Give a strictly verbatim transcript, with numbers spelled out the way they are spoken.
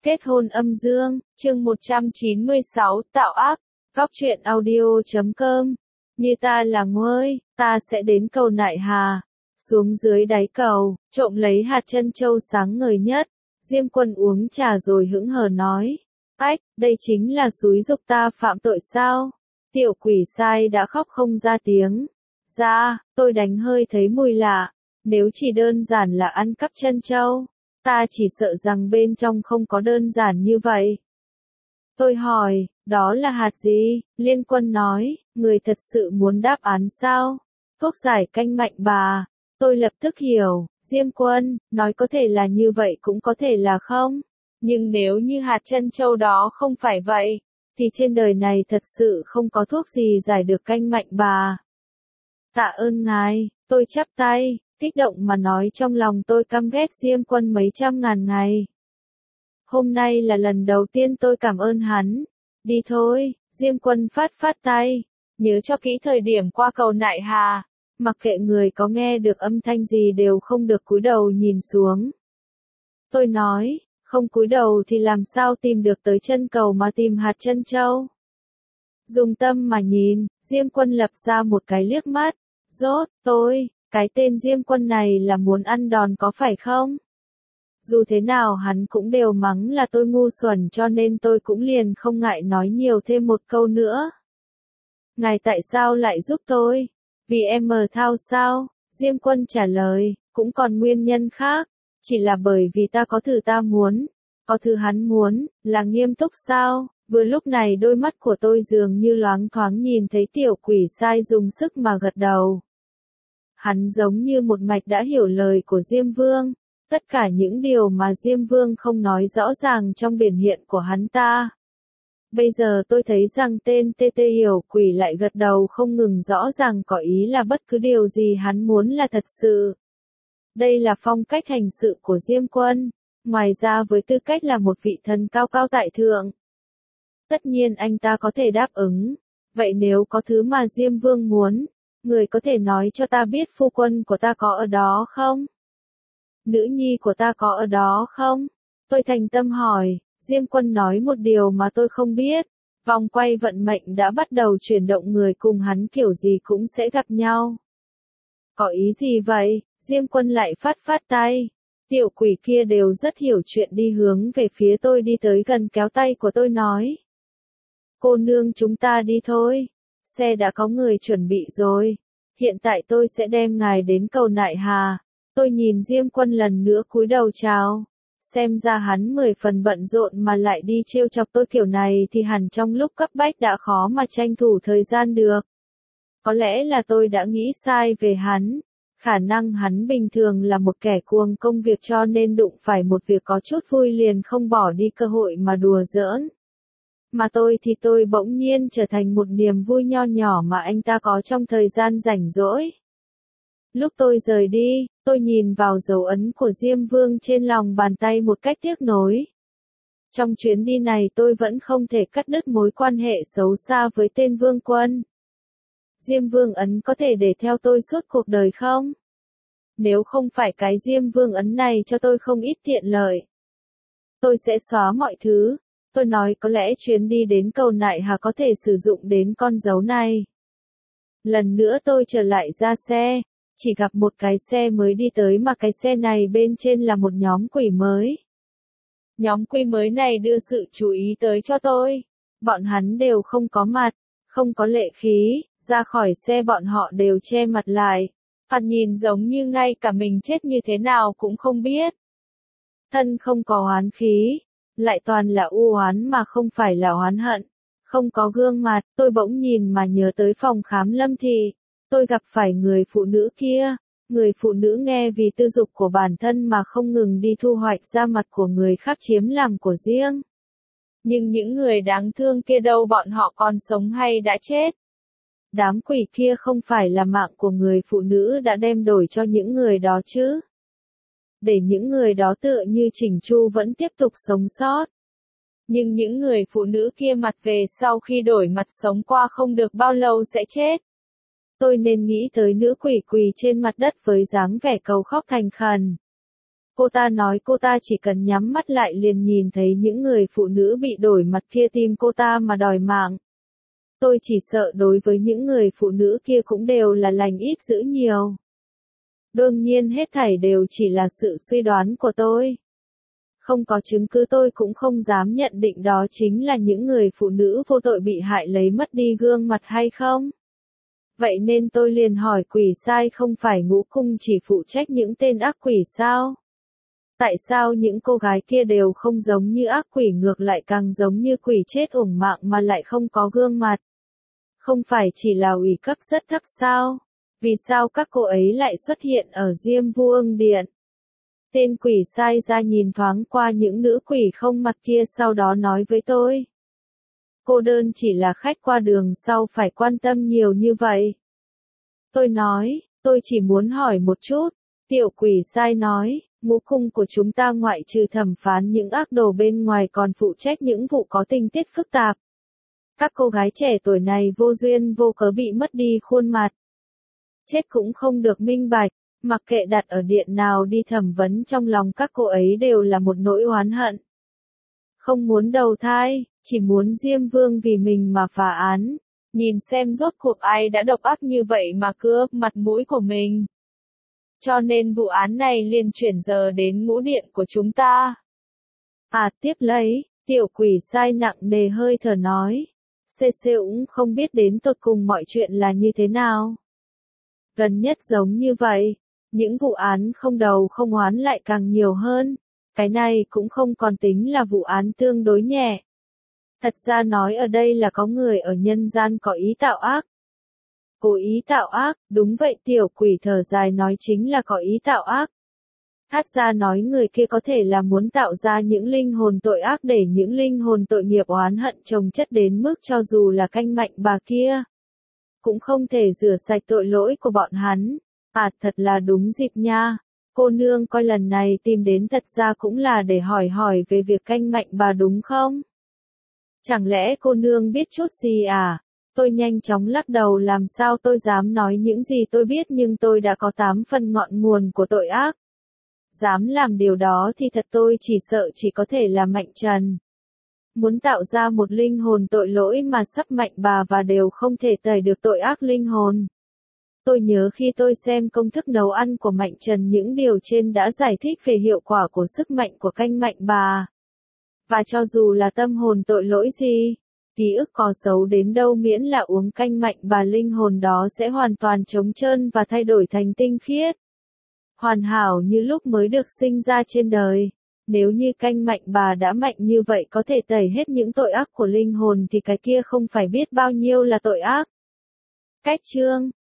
Kết hôn âm dương, chương một trăm chín mươi sáu, tạo ác, góc truyện audio chấm com. Như ta là ngôi, ta sẽ đến cầu Nại Hà, xuống dưới đáy cầu, trộm lấy hạt trân châu sáng ngời nhất. Diêm Quân uống trà rồi hững hờ nói, ách, đây chính là xúi giục ta phạm tội sao? Tiểu quỷ sai đã khóc không ra tiếng. Ra, tôi đánh hơi thấy mùi lạ, nếu chỉ đơn giản là ăn cắp trân châu, ta chỉ sợ rằng bên trong không có đơn giản như vậy. Tôi hỏi, đó là hạt gì? Liên Quân nói, người thật sự muốn đáp án sao? Thuốc giải canh mạnh bà. Tôi lập tức hiểu, Diêm Quân, nói có thể là như vậy cũng có thể là không. Nhưng nếu như hạt trân châu đó không phải vậy, thì trên đời này thật sự không có thuốc gì giải được canh mạnh bà. Tạ ơn ngài, tôi chắp tay, kích động mà nói trong lòng tôi căm ghét Diêm Quân mấy trăm ngàn ngày. Hôm nay là lần đầu tiên tôi cảm ơn hắn. Đi thôi, Diêm Quân phát phát tay, nhớ cho kỹ thời điểm qua cầu Nại Hà, mặc kệ người có nghe được âm thanh gì đều không được cúi đầu nhìn xuống. Tôi nói, không cúi đầu thì làm sao tìm được tới chân cầu mà tìm hạt trân châu. Dùng tâm mà nhìn, Diêm Quân lập ra một cái liếc mắt, rốt, tôi, cái tên Diêm Quân này là muốn ăn đòn có phải không? Dù thế nào hắn cũng đều mắng là tôi ngu xuẩn cho nên tôi cũng liền không ngại nói nhiều thêm một câu nữa. Ngài tại sao lại giúp tôi? Vì em mờ thao sao? Diêm Quân trả lời, cũng còn nguyên nhân khác, chỉ là bởi vì ta có thứ ta muốn, có thứ hắn muốn, là nghiêm túc sao? Vừa lúc này đôi mắt của tôi dường như loáng thoáng nhìn thấy tiểu quỷ sai dùng sức mà gật đầu. Hắn giống như một mạch đã hiểu lời của Diêm Vương, tất cả những điều mà Diêm Vương không nói rõ ràng trong biểu hiện của hắn ta. Bây giờ tôi thấy rằng tên tê tê hiểu quỷ lại gật đầu không ngừng rõ ràng có ý là bất cứ điều gì hắn muốn là thật sự. Đây là phong cách hành sự của Diêm Quân, ngoài ra với tư cách là một vị thần cao cao tại thượng. Tất nhiên anh ta có thể đáp ứng, vậy nếu có thứ mà Diêm Vương muốn, người có thể nói cho ta biết phu quân của ta có ở đó không? Nữ nhi của ta có ở đó không? Tôi thành tâm hỏi, Diêm Quân nói một điều mà tôi không biết, vòng quay vận mệnh đã bắt đầu chuyển động người cùng hắn kiểu gì cũng sẽ gặp nhau. Có ý gì vậy? Diêm Quân lại phát phát tay. Tiểu quỷ kia đều rất hiểu chuyện đi hướng về phía tôi đi tới gần kéo tay của tôi nói. Cô nương chúng ta đi thôi. Xe đã có người chuẩn bị rồi. Hiện tại tôi sẽ đem ngài đến cầu Nại Hà. Tôi nhìn Diêm Quân lần nữa cúi đầu chào. Xem ra hắn mười phần bận rộn mà lại đi trêu chọc tôi kiểu này thì hẳn trong lúc cấp bách đã khó mà tranh thủ thời gian được. Có lẽ là tôi đã nghĩ sai về hắn. Khả năng hắn bình thường là một kẻ cuồng công việc cho nên đụng phải một việc có chút vui liền không bỏ đi cơ hội mà đùa giỡn. Mà tôi thì tôi bỗng nhiên trở thành một niềm vui nho nhỏ mà anh ta có trong thời gian rảnh rỗi. Lúc tôi rời đi, tôi nhìn vào dấu ấn của Diêm Vương trên lòng bàn tay một cách tiếc nối. Trong chuyến đi này tôi vẫn không thể cắt đứt mối quan hệ xấu xa với tên Vương Quân. Diêm Vương ấn có thể để theo tôi suốt cuộc đời không? Nếu không phải cái Diêm Vương ấn này cho tôi không ít tiện lợi, tôi sẽ xóa mọi thứ. Tôi nói có lẽ chuyến đi đến cầu Nại Hà có thể sử dụng đến con dấu này. Lần nữa tôi trở lại ra xe, chỉ gặp một cái xe mới đi tới mà cái xe này bên trên là một nhóm quỷ mới. Nhóm quỷ mới này đưa sự chú ý tới cho tôi. Bọn hắn đều không có mặt, không có lệ khí, ra khỏi xe bọn họ đều che mặt lại. Thoạt nhìn giống như ngay cả mình chết như thế nào cũng không biết. Thân không có oán khí, lại toàn là u oán mà không phải là oán hận. Không có gương mặt, tôi bỗng nhìn mà nhớ tới phòng khám Lâm Thị. Tôi gặp phải người phụ nữ kia, người phụ nữ nghe vì tư dục của bản thân mà không ngừng đi thu hoạch da mặt của người khác chiếm làm của riêng. Nhưng những người đáng thương kia đâu, bọn họ còn sống hay đã chết? Đám quỷ kia không phải là mạng của người phụ nữ đã đem đổi cho những người đó chứ? Để những người đó tựa như chỉnh chu vẫn tiếp tục sống sót. Nhưng những người phụ nữ kia mặt về sau khi đổi mặt sống qua không được bao lâu sẽ chết. Tôi nên nghĩ tới nữ quỷ quỳ trên mặt đất với dáng vẻ cầu khóc thành khẩn. Cô ta nói cô ta chỉ cần nhắm mắt lại liền nhìn thấy những người phụ nữ bị đổi mặt kia tìm cô ta mà đòi mạng. Tôi chỉ sợ đối với những người phụ nữ kia cũng đều là lành ít dữ nhiều. Đương nhiên hết thảy đều chỉ là sự suy đoán của tôi. Không có chứng cứ tôi cũng không dám nhận định đó chính là những người phụ nữ vô tội bị hại lấy mất đi gương mặt hay không. Vậy nên tôi liền hỏi quỷ sai không phải ngũ cung chỉ phụ trách những tên ác quỷ sao? Tại sao những cô gái kia đều không giống như ác quỷ ngược lại càng giống như quỷ chết uổng mạng mà lại không có gương mặt? Không phải chỉ là ủy cấp rất thấp sao? Vì sao các cô ấy lại xuất hiện ở Diêm Vương Điện? Tên quỷ sai ra nhìn thoáng qua những nữ quỷ không mặt kia sau đó nói với tôi. Cô đơn chỉ là khách qua đường sau phải quan tâm nhiều như vậy. Tôi nói, tôi chỉ muốn hỏi một chút. Tiểu quỷ sai nói, ngũ cung của chúng ta ngoại trừ thẩm phán những ác đồ bên ngoài còn phụ trách những vụ có tình tiết phức tạp. Các cô gái trẻ tuổi này vô duyên vô cớ bị mất đi khuôn mặt. Chết cũng không được minh bạch, mặc kệ đặt ở điện nào đi thẩm vấn trong lòng các cô ấy đều là một nỗi oán hận. Không muốn đầu thai, chỉ muốn Diêm Vương vì mình mà phá án, nhìn xem rốt cuộc ai đã độc ác như vậy mà cướp mặt mũi của mình. Cho nên vụ án này liền chuyển giờ đến ngũ điện của chúng ta. À tiếp lấy, tiểu quỷ sai nặng nề hơi thở nói. Xê xê cũng không biết đến tột cùng mọi chuyện là như thế nào. Gần nhất giống như vậy, những vụ án không đầu không oán lại càng nhiều hơn. Cái này cũng không còn tính là vụ án tương đối nhẹ. Thật ra nói ở đây là có người ở nhân gian có ý tạo ác. Cố ý tạo ác, đúng vậy tiểu quỷ thở dài nói chính là có ý tạo ác. Hát ra nói người kia có thể là muốn tạo ra những linh hồn tội ác để những linh hồn tội nghiệp oán hận chồng chất đến mức cho dù là canh mạnh bà kia. Cũng không thể rửa sạch tội lỗi của bọn hắn. À thật là đúng dịp nha. Cô nương coi lần này tìm đến thật ra cũng là để hỏi hỏi về việc canh mạnh bà đúng không? Chẳng lẽ cô nương biết chút gì à? Tôi nhanh chóng lắc đầu làm sao tôi dám nói những gì tôi biết nhưng tôi đã có tám phần ngọn nguồn của tội ác. Dám làm điều đó thì thật tôi chỉ sợ chỉ có thể là Mạnh Trần. Muốn tạo ra một linh hồn tội lỗi mà sắp Mạnh bà và đều không thể tẩy được tội ác linh hồn. Tôi nhớ khi tôi xem công thức nấu ăn của Mạnh Trần những điều trên đã giải thích về hiệu quả của sức mạnh của canh Mạnh bà. Và cho dù là tâm hồn tội lỗi gì, ký ức có xấu đến đâu miễn là uống canh Mạnh bà linh hồn đó sẽ hoàn toàn trống trơn và thay đổi thành tinh khiết. Hoàn hảo như lúc mới được sinh ra trên đời. Nếu như canh Mạnh bà đã mạnh như vậy có thể tẩy hết những tội ác của linh hồn thì cái kia không phải biết bao nhiêu là tội ác. Cách chương